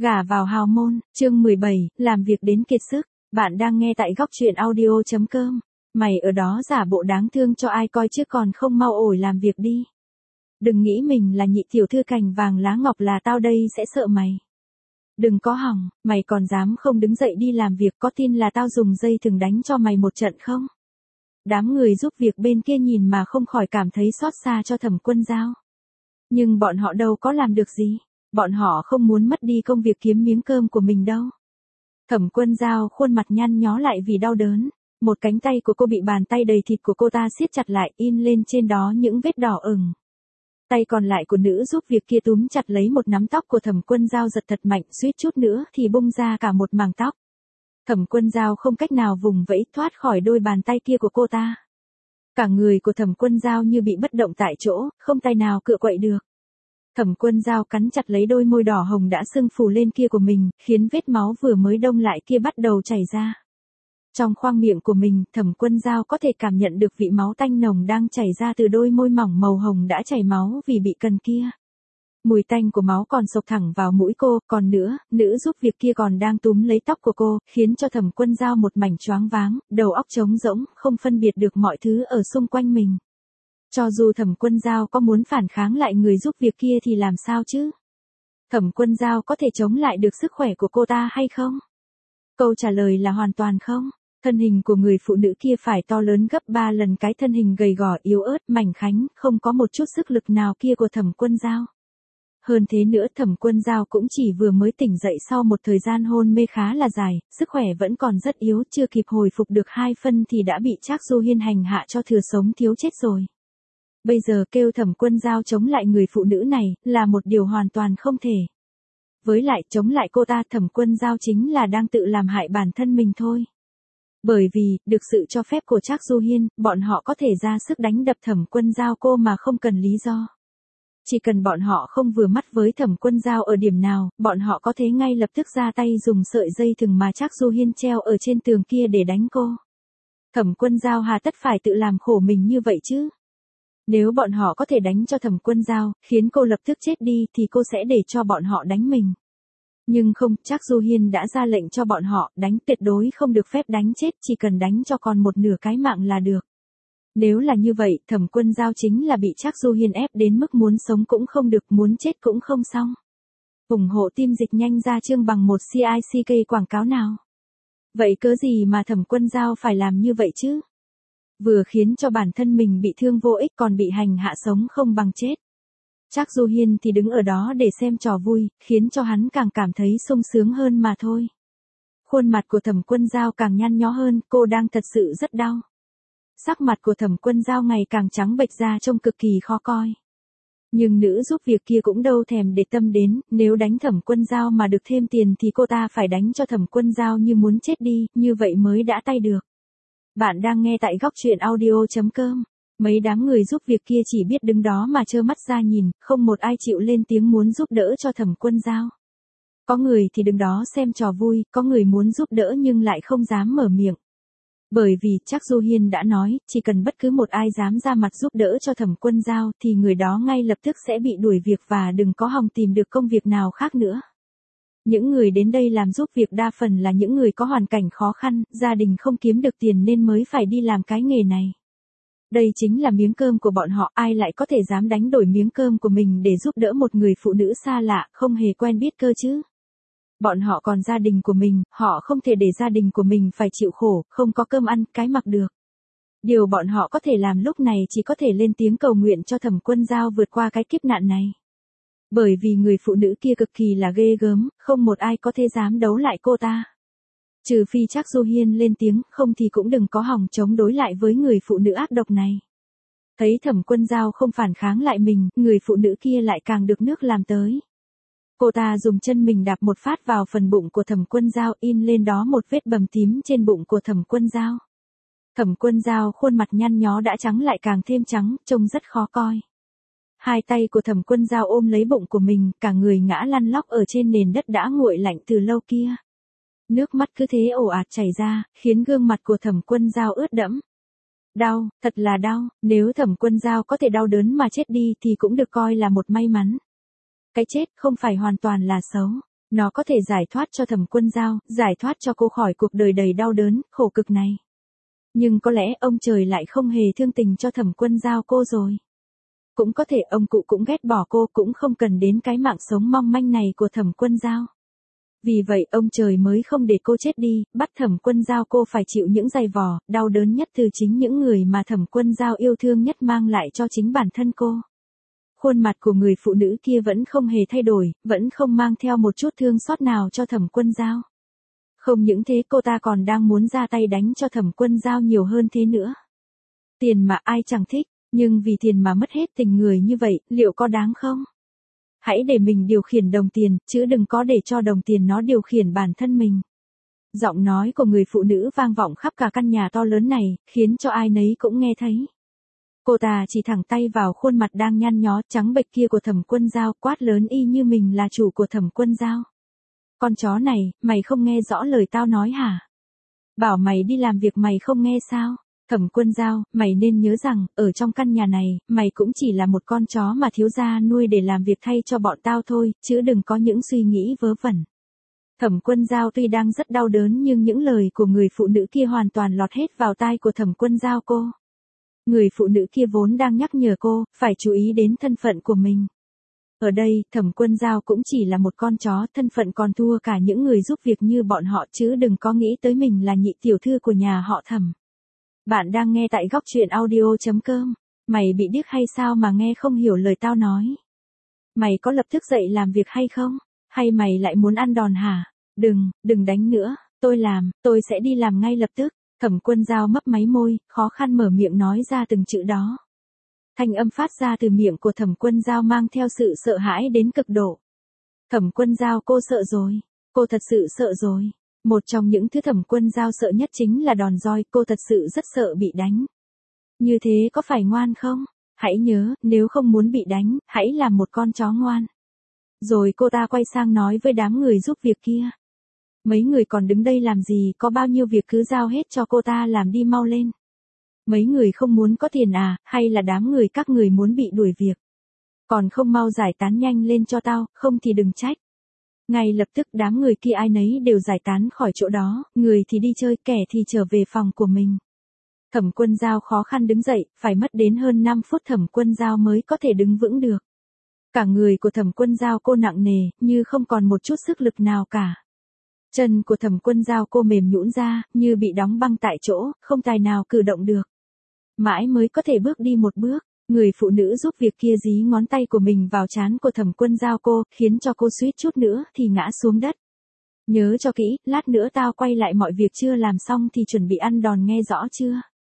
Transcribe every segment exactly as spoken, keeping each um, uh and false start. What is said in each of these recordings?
Gả vào hào môn, chương mười bảy, làm việc đến kiệt sức. Bạn đang nghe tại góc truyện audio chấm com. Mày ở đó giả bộ đáng thương cho ai coi chứ còn không mau ổi làm việc đi. Đừng nghĩ mình là nhị tiểu thư cành vàng lá ngọc là tao đây sẽ sợ mày. Đừng có hỏng, mày còn dám không đứng dậy đi làm việc, có tin là tao dùng dây thừng đánh cho mày một trận không? Đám người giúp việc bên kia nhìn mà không khỏi cảm thấy xót xa cho Thẩm Quân Dao. Nhưng bọn họ đâu có làm được gì. Bọn họ không muốn mất đi công việc kiếm miếng cơm của mình đâu. Thẩm Quân Dao khuôn mặt nhăn nhó lại vì đau đớn. Một cánh tay của cô bị bàn tay đầy thịt của cô ta siết chặt lại, in lên trên đó những vết đỏ ửng. Tay còn lại của nữ giúp việc kia túm chặt lấy một nắm tóc của Thẩm Quân Dao giật thật mạnh, suýt chút nữa thì bung ra cả một mảng tóc. Thẩm Quân Dao không cách nào vùng vẫy thoát khỏi đôi bàn tay kia của cô ta. Cả người của Thẩm Quân Dao như bị bất động tại chỗ, không tay nào cựa quậy được. Thẩm Quân Dao cắn chặt lấy đôi môi đỏ hồng đã sưng phù lên kia của mình, khiến vết máu vừa mới đông lại kia bắt đầu chảy ra. Trong khoang miệng của mình, Thẩm Quân Dao có thể cảm nhận được vị máu tanh nồng đang chảy ra từ đôi môi mỏng màu hồng đã chảy máu vì bị cần kia. Mùi tanh của máu còn xộc thẳng vào mũi cô, còn nữa, nữ giúp việc kia còn đang túm lấy tóc của cô, khiến cho Thẩm Quân Dao một mảnh choáng váng, đầu óc trống rỗng, không phân biệt được mọi thứ ở xung quanh mình. Cho dù Thẩm Quân Dao có muốn phản kháng lại người giúp việc kia thì làm sao chứ? Thẩm Quân Dao có thể chống lại được sức khỏe của cô ta hay không? Câu trả lời là hoàn toàn không. Thân hình của người phụ nữ kia phải to lớn gấp ba lần cái thân hình gầy gò yếu ớt mảnh khảnh, không có một chút sức lực nào kia của Thẩm Quân Dao. Hơn thế nữa Thẩm Quân Dao cũng chỉ vừa mới tỉnh dậy sau một thời gian hôn mê khá là dài, sức khỏe vẫn còn rất yếu, chưa kịp hồi phục được hai phân thì đã bị Trác Du Hiên hành hạ cho thừa sống thiếu chết rồi. Bây giờ kêu Thẩm Quân Dao chống lại người phụ nữ này, là một điều hoàn toàn không thể. Với lại chống lại cô ta Thẩm Quân Dao chính là đang tự làm hại bản thân mình thôi. Bởi vì, được sự cho phép của Trác Du Hiên, bọn họ có thể ra sức đánh đập Thẩm Quân Dao cô mà không cần lý do. Chỉ cần bọn họ không vừa mắt với Thẩm Quân Dao ở điểm nào, bọn họ có thể ngay lập tức ra tay dùng sợi dây thừng mà Trác Du Hiên treo ở trên tường kia để đánh cô. Thẩm Quân Dao hà tất phải tự làm khổ mình như vậy chứ? Nếu bọn họ có thể đánh cho Thẩm Quân Dao, khiến cô lập tức chết đi thì cô sẽ để cho bọn họ đánh mình. Nhưng không, Trác Du Hiên đã ra lệnh cho bọn họ đánh, tuyệt đối không được phép đánh chết, chỉ cần đánh cho còn một nửa cái mạng là được. Nếu là như vậy, Thẩm Quân Dao chính là bị Trác Du Hiên ép đến mức muốn sống cũng không được, muốn chết cũng không xong. ủng hộ team dịch nhanh ra chương bằng một xê i xê ca quảng cáo nào. Vậy cớ gì mà Thẩm Quân Dao phải làm như vậy chứ? Vừa khiến cho bản thân mình bị thương vô ích còn bị hành hạ sống không bằng chết. Trác Du Hiên thì đứng ở đó để xem trò vui, khiến cho hắn càng cảm thấy sung sướng hơn mà thôi. Khuôn mặt của Thẩm Quân Dao càng nhăn nhó hơn, cô đang thật sự rất đau. Sắc mặt của Thẩm Quân Dao ngày càng trắng bệch ra trông cực kỳ khó coi. Nhưng nữ giúp việc kia cũng đâu thèm để tâm đến, nếu đánh Thẩm Quân Dao mà được thêm tiền thì cô ta phải đánh cho Thẩm Quân Dao như muốn chết đi, như vậy mới đã tay được. Bạn đang nghe tại góc truyện audio chấm com. Mấy đám người giúp việc kia chỉ biết đứng đó mà trơ mắt ra nhìn, không một ai chịu lên tiếng muốn giúp đỡ cho Thẩm Quân Dao. Có người thì đứng đó xem trò vui, có người muốn giúp đỡ nhưng lại không dám mở miệng. Bởi vì Trác Du Hiên đã nói, chỉ cần bất cứ một ai dám ra mặt giúp đỡ cho Thẩm Quân Dao thì người đó ngay lập tức sẽ bị đuổi việc và đừng có hòng tìm được công việc nào khác nữa. Những người đến đây làm giúp việc đa phần là những người có hoàn cảnh khó khăn, gia đình không kiếm được tiền nên mới phải đi làm cái nghề này. Đây chính là miếng cơm của bọn họ, ai lại có thể dám đánh đổi miếng cơm của mình để giúp đỡ một người phụ nữ xa lạ, không hề quen biết cơ chứ. Bọn họ còn gia đình của mình, họ không thể để gia đình của mình phải chịu khổ, không có cơm ăn, cái mặc được. Điều bọn họ có thể làm lúc này chỉ có thể lên tiếng cầu nguyện cho Thẩm Quân Dao vượt qua cái kiếp nạn này. Bởi vì người phụ nữ kia cực kỳ là ghê gớm, không một ai có thể dám đấu lại cô ta. Trừ phi Trác Du Hiên lên tiếng, không thì cũng đừng có hòng chống đối lại với người phụ nữ ác độc này. Thấy Thẩm Quân Dao không phản kháng lại mình, người phụ nữ kia lại càng được nước làm tới. Cô ta dùng chân mình đạp một phát vào phần bụng của Thẩm Quân Dao, in lên đó một vết bầm tím trên bụng của Thẩm Quân Dao. Thẩm Quân Dao khuôn mặt nhăn nhó đã trắng lại càng thêm trắng, trông rất khó coi. Hai tay của Thẩm Quân Dao ôm lấy bụng của mình, cả người ngã lăn lóc ở trên nền đất đã nguội lạnh từ lâu kia. Nước mắt cứ thế ồ ạt chảy ra, khiến gương mặt của Thẩm Quân Dao ướt đẫm. Đau, thật là đau, nếu Thẩm Quân Dao có thể đau đớn mà chết đi thì cũng được coi là một may mắn. Cái chết không phải hoàn toàn là xấu. Nó có thể giải thoát cho Thẩm Quân Dao, giải thoát cho cô khỏi cuộc đời đầy đau đớn, khổ cực này. Nhưng có lẽ ông trời lại không hề thương tình cho Thẩm Quân Dao cô rồi. Cũng có thể ông cụ cũng ghét bỏ cô, cũng không cần đến cái mạng sống mong manh này của Thẩm Quân Dao. Vì vậy ông trời mới không để cô chết đi, bắt Thẩm Quân Dao cô phải chịu những dày vò, đau đớn nhất từ chính những người mà Thẩm Quân Dao yêu thương nhất mang lại cho chính bản thân cô. Khuôn mặt của người phụ nữ kia vẫn không hề thay đổi, vẫn không mang theo một chút thương xót nào cho Thẩm Quân Dao. Không những thế cô ta còn đang muốn ra tay đánh cho Thẩm Quân Dao nhiều hơn thế nữa. Tiền mà ai chẳng thích, nhưng vì tiền mà mất hết tình người như vậy, liệu có đáng không? Hãy để mình điều khiển đồng tiền, chứ đừng có để cho đồng tiền nó điều khiển bản thân mình. Giọng nói của người phụ nữ vang vọng khắp cả căn nhà to lớn này, khiến cho ai nấy cũng nghe thấy. Cô ta chỉ thẳng tay vào khuôn mặt đang nhăn nhó trắng bệch kia của Thẩm Quân Dao, quát lớn y như mình là chủ của Thẩm Quân Dao. Con chó này, mày không nghe rõ lời tao nói hả? Bảo mày đi làm việc mày không nghe sao? Thẩm Quân Dao, mày nên nhớ rằng, ở trong căn nhà này, mày cũng chỉ là một con chó mà thiếu gia nuôi để làm việc thay cho bọn tao thôi, chứ đừng có những suy nghĩ vớ vẩn. Thẩm Quân Dao tuy đang rất đau đớn nhưng những lời của người phụ nữ kia hoàn toàn lọt hết vào tai của Thẩm Quân Dao cô. Người phụ nữ kia vốn đang nhắc nhở cô, phải chú ý đến thân phận của mình. Ở đây, Thẩm Quân Dao cũng chỉ là một con chó, thân phận còn thua cả những người giúp việc như bọn họ, chứ đừng có nghĩ tới mình là nhị tiểu thư của nhà họ Thẩm. Bạn đang nghe tại góc truyện audio chấm com. Mày bị điếc hay sao mà nghe không hiểu lời tao nói? Mày có lập tức dậy làm việc hay không? Hay mày lại muốn ăn đòn hả? Đừng, đừng đánh nữa, tôi làm, tôi sẽ đi làm ngay lập tức. Thẩm Quân Dao mấp máy môi, khó khăn mở miệng nói ra từng chữ đó. Thanh âm phát ra từ miệng của Thẩm Quân Dao mang theo sự sợ hãi đến cực độ. Thẩm Quân Dao cô sợ rồi, cô thật sự sợ rồi. Một trong những thứ Thẩm Quân Dao sợ nhất chính là đòn roi, cô thật sự rất sợ bị đánh. Như thế có phải ngoan không? Hãy nhớ, nếu không muốn bị đánh, hãy làm một con chó ngoan. Rồi cô ta quay sang nói với đám người giúp việc kia. Mấy người còn đứng đây làm gì, có bao nhiêu việc cứ giao hết cho cô ta làm đi mau lên. Mấy người không muốn có tiền à, hay là đám người các người muốn bị đuổi việc? Còn không mau giải tán nhanh lên cho tao, không thì đừng trách. Ngay lập tức đám người kia ai nấy đều giải tán khỏi chỗ đó, người thì đi chơi, kẻ thì trở về phòng của mình. Thẩm Quân Dao khó khăn đứng dậy, phải mất đến hơn năm phút Thẩm Quân Dao mới có thể đứng vững được. Cả người của Thẩm Quân Dao cô nặng nề, như không còn một chút sức lực nào cả. Chân của Thẩm Quân Dao cô mềm nhũn ra, như bị đóng băng tại chỗ, không tài nào cử động được. Mãi mới có thể bước đi một bước, người phụ nữ giúp việc kia dí ngón tay của mình vào trán của Thẩm Quân Dao cô, khiến cho cô suýt chút nữa thì ngã xuống đất. Nhớ cho kỹ, lát nữa tao quay lại mọi việc chưa làm xong thì chuẩn bị ăn đòn nghe rõ chưa?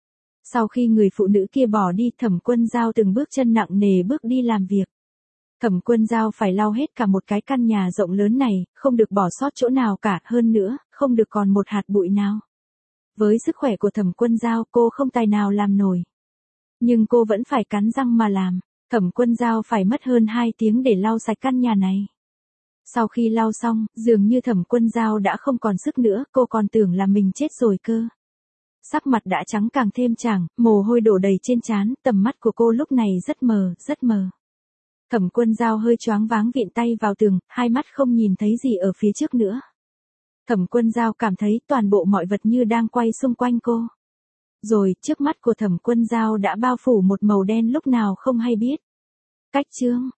Sau khi người phụ nữ kia bỏ đi, Thẩm Quân Dao từng bước chân nặng nề bước đi làm việc. Thẩm Quân Dao phải lau hết cả một cái căn nhà rộng lớn này, không được bỏ sót chỗ nào cả, hơn nữa, không được còn một hạt bụi nào. Với sức khỏe của Thẩm Quân Dao, cô không tài nào làm nổi. Nhưng cô vẫn phải cắn răng mà làm. Thẩm Quân Dao phải mất hơn hai tiếng để lau sạch căn nhà này. Sau khi lau xong, dường như Thẩm Quân Dao đã không còn sức nữa, cô còn tưởng là mình chết rồi cơ. Sắc mặt đã trắng càng thêm chảng, mồ hôi đổ đầy trên trán, tầm mắt của cô lúc này rất mờ, rất mờ. Thẩm Quân Dao hơi choáng váng vịn tay vào tường, hai mắt không nhìn thấy gì ở phía trước nữa. Thẩm Quân Dao cảm thấy toàn bộ mọi vật như đang quay xung quanh cô. Rồi, trước mắt của Thẩm Quân Dao đã bao phủ một màu đen lúc nào không hay biết. Cách chương